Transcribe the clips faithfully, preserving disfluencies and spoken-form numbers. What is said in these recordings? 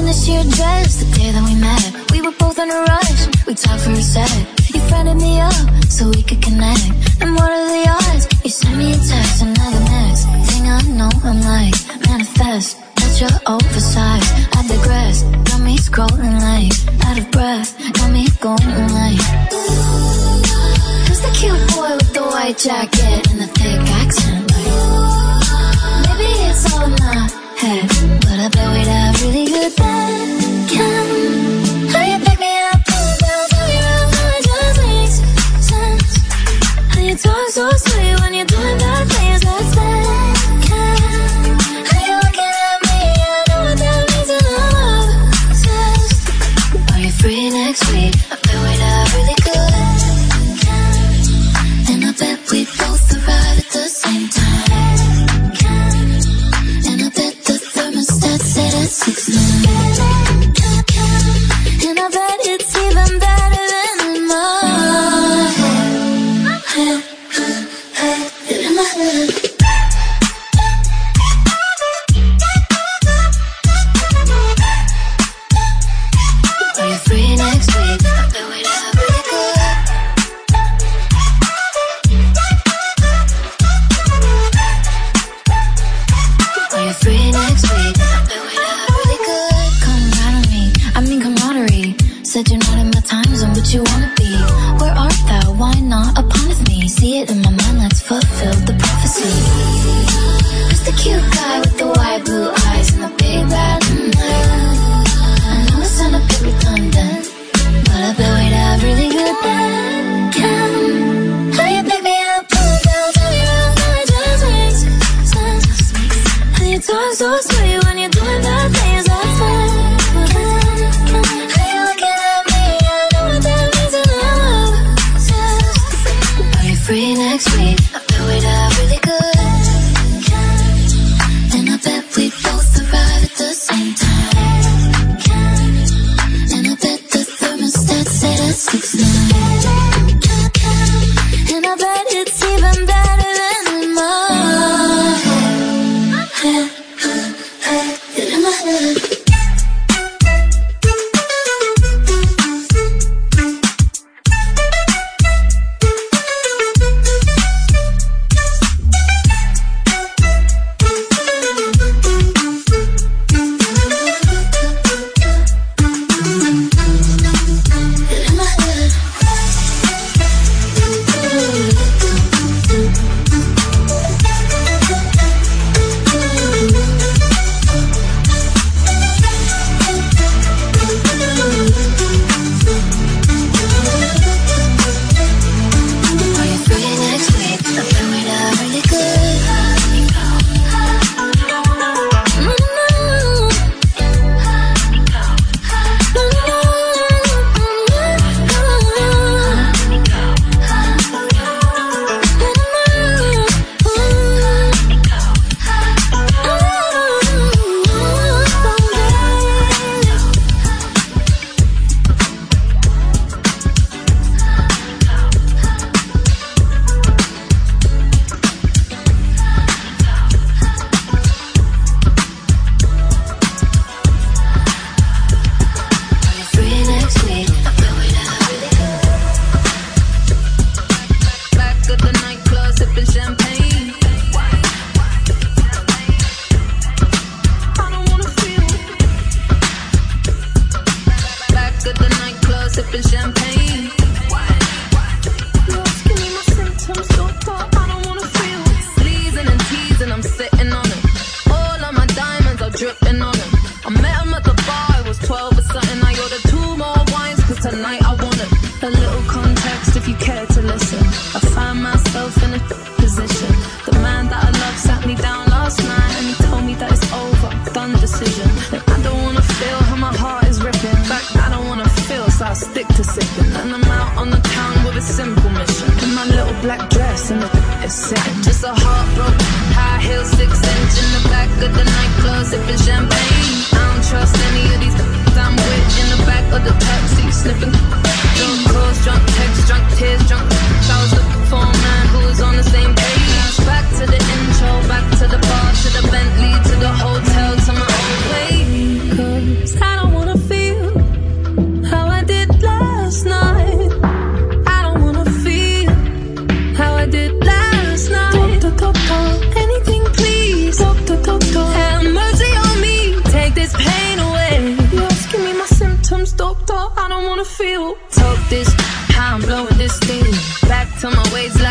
this your dress, the day that we met. We were both in a rush, we talked for a sec. You friended me up, so we could connect. And what are the odds? You sent me a text, and now the next thing I know, I'm like, manifest. That you're oversized, I digress. Got me scrolling like, out of breath. Got me going like, who's the cute boy with the white jacket and the thick accent? Maybe it's all in my head, but I bet we'd have really good bacon. How you pick me up, pull down, turn me around, how it just makes sense. How you talk so sweet when you're doing bad things, that's bacon. How you looking at me, I know what that means and I'm obsessed. Are you free next week? I bet we'd have really good bacon. And I bet we both arrive at the same time. Six nine. And I bet it's even better than in my head. In my head. Are you free next week? I bet we'd have really good. Are you free next week? Said you're not in my time zone, but you wanna be. Where art thou? Why not upon me? See it in my mind, let's fulfill the prophecy. Who's the cute guy with the white blue eyes and the big bad night? I know it sound a bit redundant, but I bet we'd have really good bacon. How you pick me up, pull down, turn me around, how it just makes sense. How you talk so sweet when you're doing bad things, that's bacon. Free next week, I bet we'd have really good. And I bet we both arrive at the same time. And I bet the thermostat set at six nine. And I bet it's even better than in my head. In my head. Sniffing, drunk calls, drunk texts, drunk tears, drunk showers. Looking for a man who was on the same page. Back to the intro, back to the bar, to the Bentley, to the hotel, to my own way. 'Cause I don't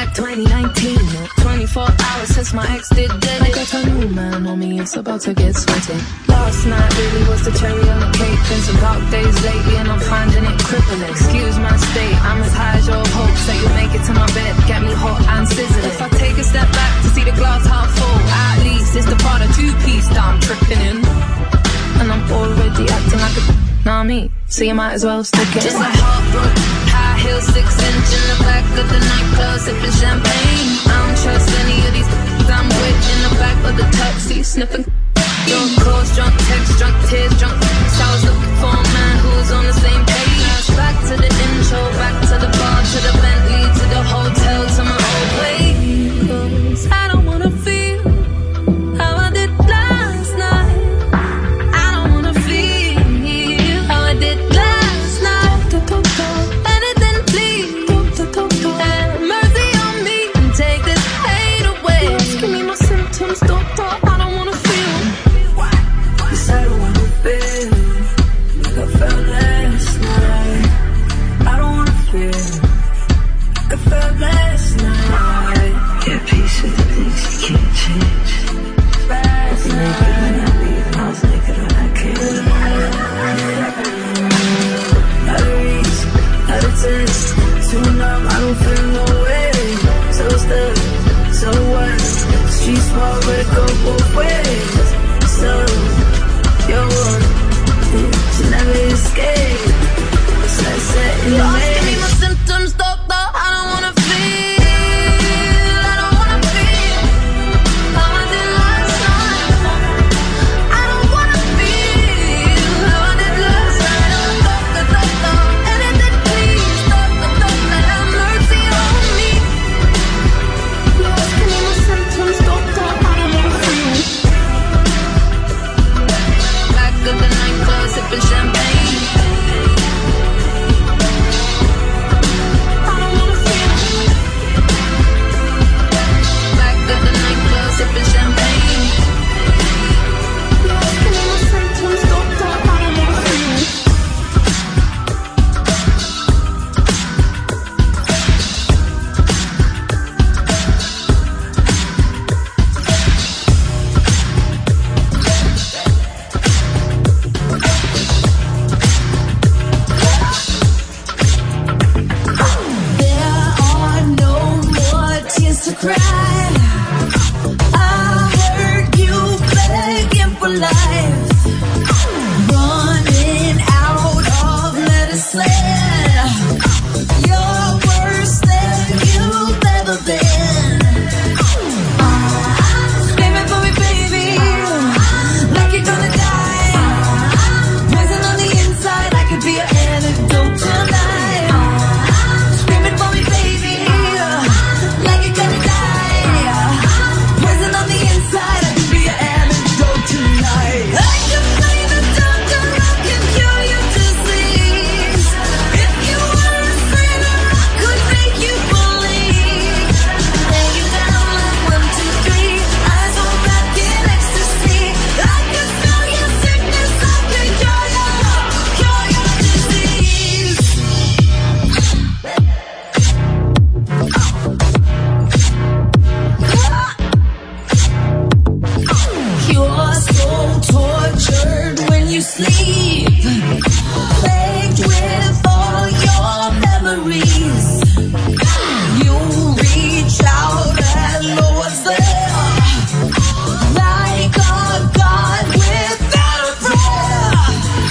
like twenty nineteen. twenty-four hours since my ex did dead. I got a new man on me, it's about to get sweaty. Last night really was the cherry on the cake. Been some dark days lately and I'm finding it crippling. Excuse my state, I'm as high as your hopes that you'll make it to my bed, get me hot and sizzling. If I take a step back to see the glass half full, at least it's the part of two-piece that I'm tripping in. And I'm already acting like a nah me, so you might as well stick it. Just a heartbroken, high heel, six inch in the back of the nightclub, sipping champagne. I don't trust any of these I'm with in the back of the taxi, sniffing. Drunk calls, drunk texts, drunk tears, drunk texts. I was looking for a man who was on the same page. Back to the intro, back to the bar, to the Bentley, to the hotel, to my old place. 'Cause I don't wanna feel how I did last night. I don't wanna feel how I did last night. Anything please, have mercy on me and take this pain away. Give me my symptoms, doctor, I don't wanna feel. Yes, I don't wanna feel like I felt last night. I don't wanna feel like I felt last night. Yeah, peace with the things you can't change. Last I was naked when I leave, I was naked when I came. Not a reason, not a test. Too numb, I don't feel no way. So stuck, so what? Streets small, but it go both ways. So, you're one, you never escape. It's like setting the maze. Give me my symptoms, doctor, I don't wanna feel. I don't wanna feel how I did last night. I don't wanna feel how I did last night. Doctor, doctor, anything please. Doctor, doctor, have mercy on me. Just give me my symptoms, doctor, I don't wanna feel. Back of the nightclub, sipping champagne. I don't wanna feel. Back of the nightclub, sipping champagne. Just give me my symptoms, doctor, I don't wanna feel. There are no more tears to cry. I heard you begging for life, running out of medicine. You're worse than you've ever been. Screaming for me, baby, like you're gonna die. Poison on the inside, I could be an antidote tonight. Screaming for me, baby, like you're gonna die. Poison on the inside, I could be an antidote tonight. I can play the doctor, I can cure your disease. If you were a sinner, I could make you believe. Lay you down like one, two, three, eyes on back in ecstasy. I can smell your sickness, I can cure your, cure your disease. You're so tortured when you sleep, plagued with all your memories. You reach out and know what's there, like a god without a prayer.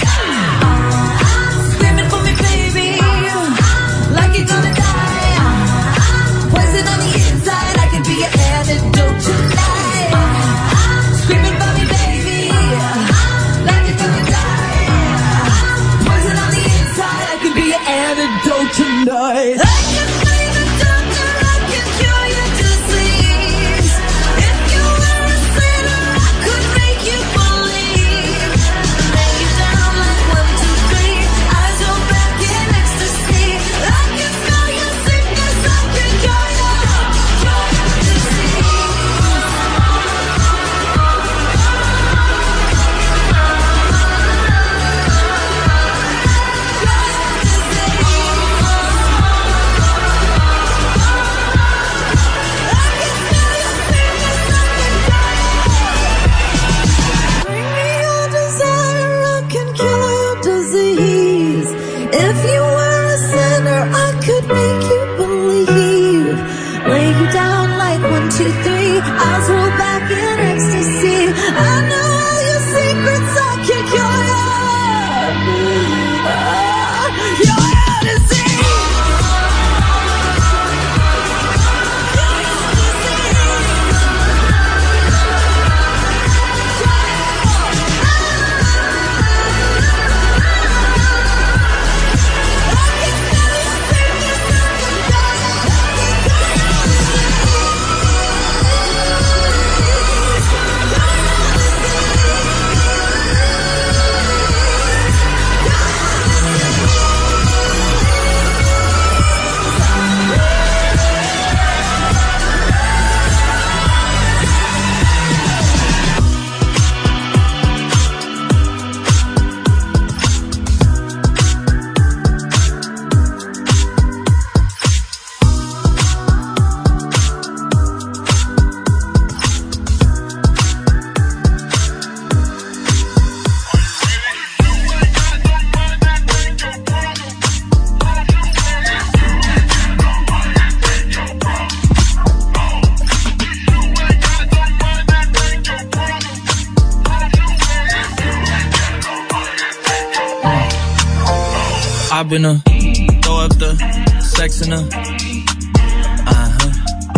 Screaming for me, baby, like you're gonna die. Poison on the inside, I could be your antidote tonight. Screaming for me, baby, like you're gonna die. Poison on the inside, I could be your antidote tonight. I can play the doctor, I can cure your disease. If you were a sinner, I could make you believe. Lay you down like one, two, three, eyes on back in ecstasy. I can smell your sickness, I can cure your, cure your disease. Cure your disease. If you were a sinner, I could make you believe. Lay you down like one, two, three. Eyes roll back in ecstasy. I know all your secrets, I can cure you. You're out to sea. I've been a throw up the sex in a uh-huh.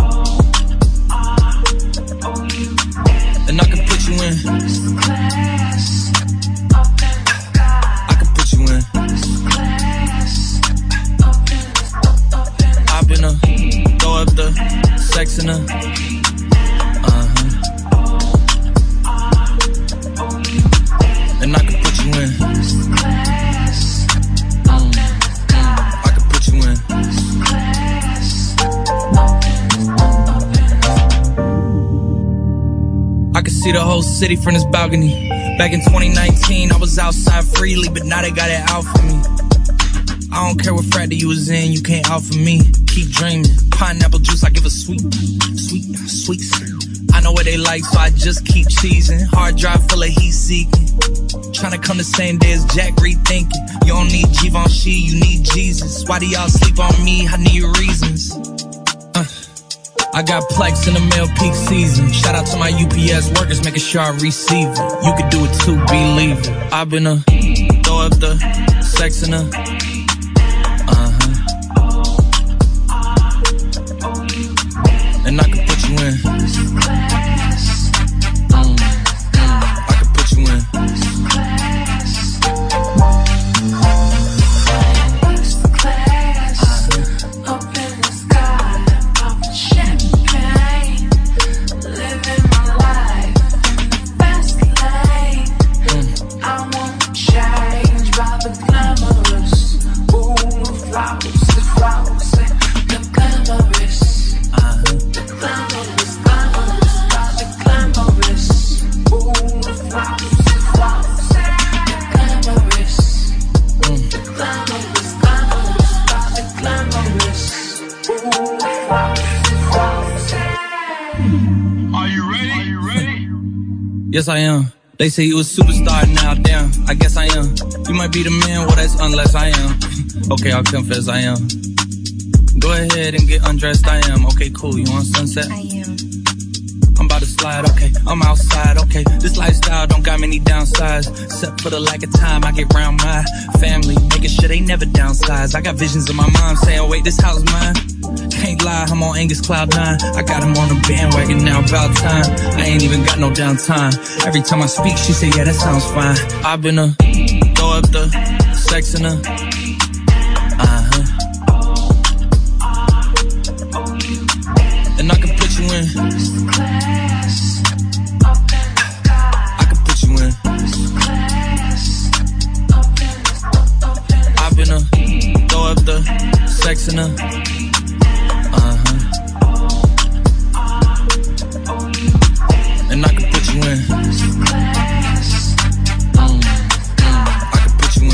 And I can put you in. I can put you in. I've been a throw up the sex in a uh-huh. And I can put you in. I can see the whole city from this balcony. Back in twenty nineteen, I was outside freely, but now they got it out for me. I don't care what frat you was in, you can't out for me. Keep dreaming, pineapple juice, I give a sweet, sweet, sweet. I know what they like, so I just keep cheesing. Hard drive full of heat seeking. Tryna come the same day as Jack, rethinking. You don't need Givenchy, you need Jesus. Why do y'all sleep on me? I need reasons. Uh. I got Plex in the mail peak season. Shout out to my U P S workers, making sure I receive it. You can do it too, believe it. I've been a throw up the sex in a uh-huh. And I can put you in. Mm, mm, I can put you in. Yes, I am. They say you a superstar now, damn, I guess I am. You might be the man, well that's unless I am. Okay, I'll confess I am. Go ahead and get undressed, I am. Okay, cool, you want sunset? I am. I'm about to slide, okay, I'm outside, okay. This lifestyle don't got many downsides. Except for the lack of time I get around my family, making sure they never downsize. I got visions of my mom saying, wait, this house mine. Can't lie, I'm on Angus Cloud nine. I got him on the bandwagon now, about time. I ain't even got no downtime. Every time I speak, she say, yeah, that sounds fine. I've been a throw up the sex in a uh-huh. And I can put you in. I can put you in. I've been a throw up the sex in a uh-huh. And I can put you in. Mm, mm, I can put you in.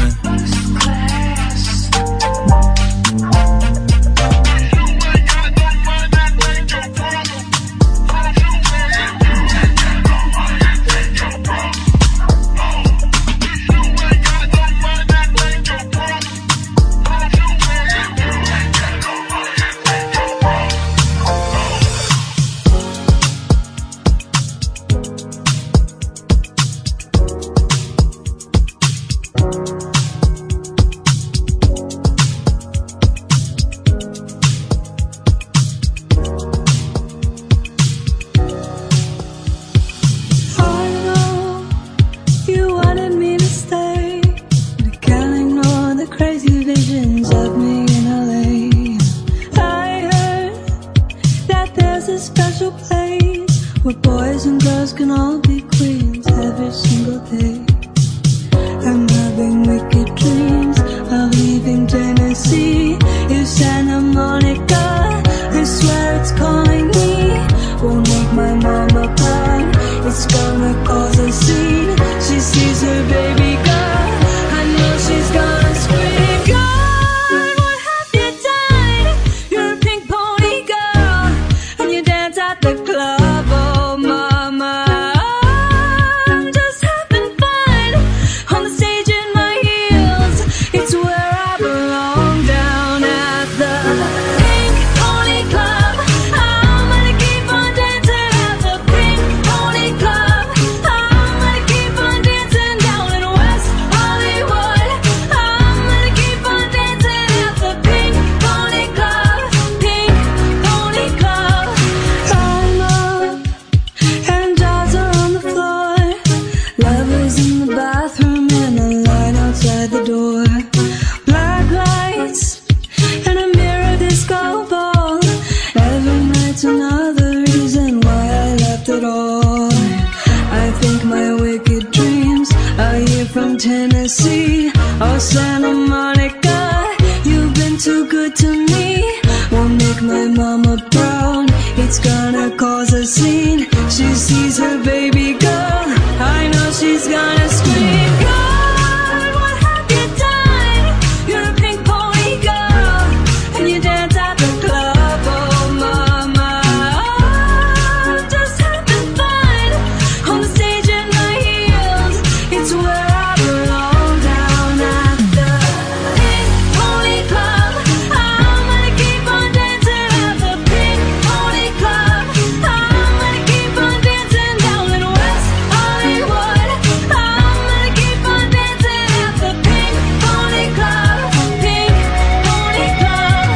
outside the door. Black lights and a mirror disco ball. Every night's another reason why I left it all. I think my wicked dreams are here from Tennessee or Santa Monica. You've been too good to me. Won't make my mama proud. It's gonna cause a scene. She sees her baby girl. I know she's gonna scream. God, what have you done? You're a pink pony girl, and you dance at the club. Oh mama, I'm just having fun on the stage in my heels. It's where I belong, down at the pink pony club. I'm gonna keep on dancing at the pink pony club. I'm gonna keep on dancing down in West Hollywood. I'm gonna keep on dancing at the pink pony club. Pink pony club.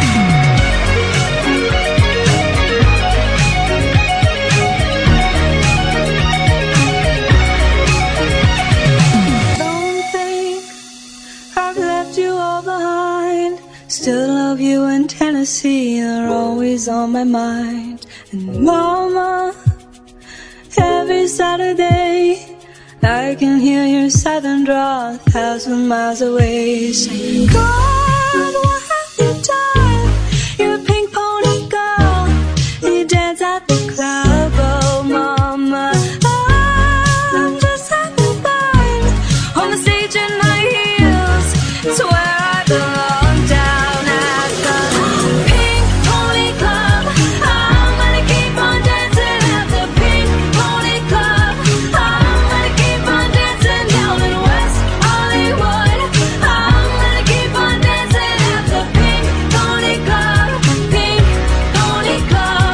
Don't think I've left you all behind. Still love you in Tennessee. You're always on my mind. And mama, every Saturday I can hear your southern drawl a thousand miles away. Saying, God, what have you done? You're a pink pony girl, and you dance at the club. Oh mama, I'm just having fun on the stage in my heels. It's where I belong, down at the pink pony club. I'm gonna keep on dancing at the pink pony club. I'm gonna keep on dancing down in West Hollywood. I'm gonna keep on dancing at the pink pony club. Pink pony club.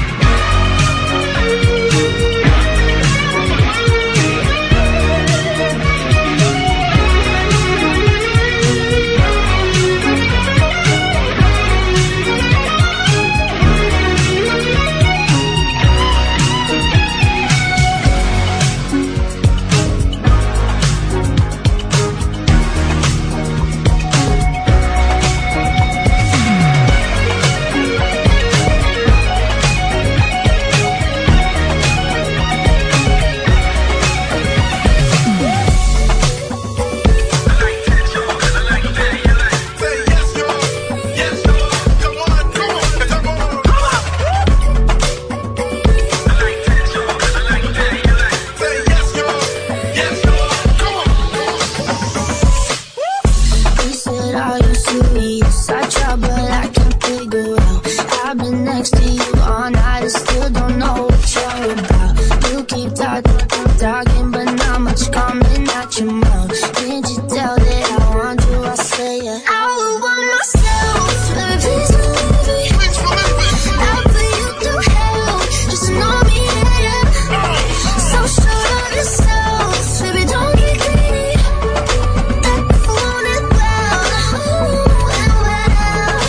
He said, are you serious? I try, but I can't figure out. I've been next to you all night, I still don't know what you're about. You keep talking, talking, but not much coming out your mouth. Can't you tell that I want you? I say it. I would want myself, baby, please believe me. I'll put you through hell, just to know me, yeah. So sure of yourself, baby, don't get greedy. I want it well, ooh, and well.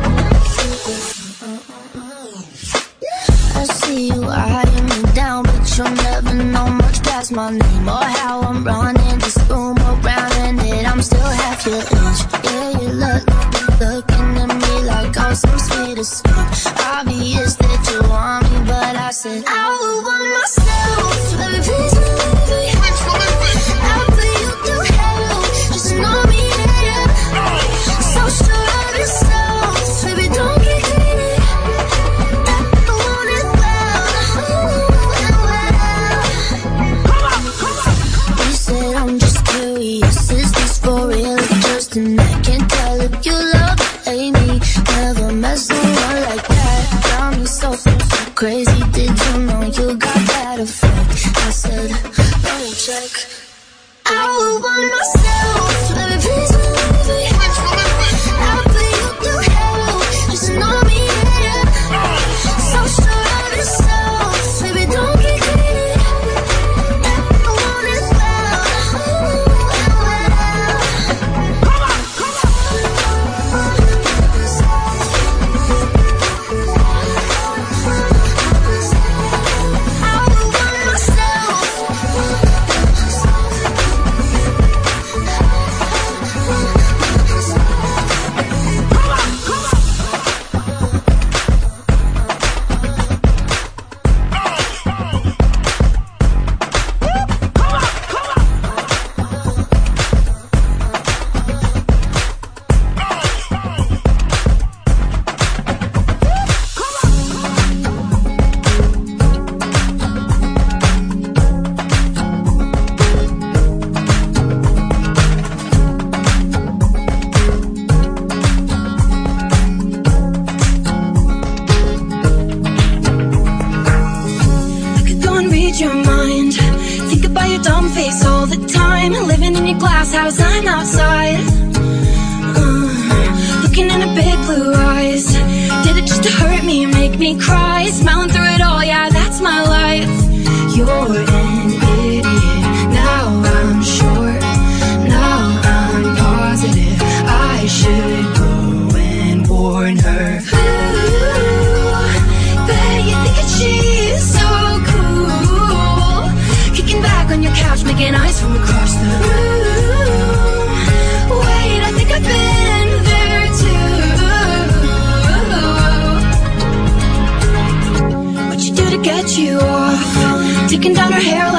I see you eyeing me down, but you'll never know much past my name or how I'm running this room around, and that I'm still half your age. Yeah, you look, looking at me like I'm some sweet escape. Obvious that you want me, but I said I would want myself, baby, please believe me. I'll put you through hell, just to know me, yeah. So sure of yourself, baby, don't get greedy. I want it well, ooh, and well. You said I'm just curious, is this for real or just an act? Can't tell if you love or hate me. Never met someone like that. Got me so, so, so crazy. Did you know you got make me cry. Smiling through it all, yeah, that's my life. You're an idiot. Now I'm sure, now I'm positive I should go and warn her. Ooh, bet you think that she's so cool, kicking back on your couch, making eyes from across the room. Wait, I think I've been there too. What you do to get you off? Taking down her hair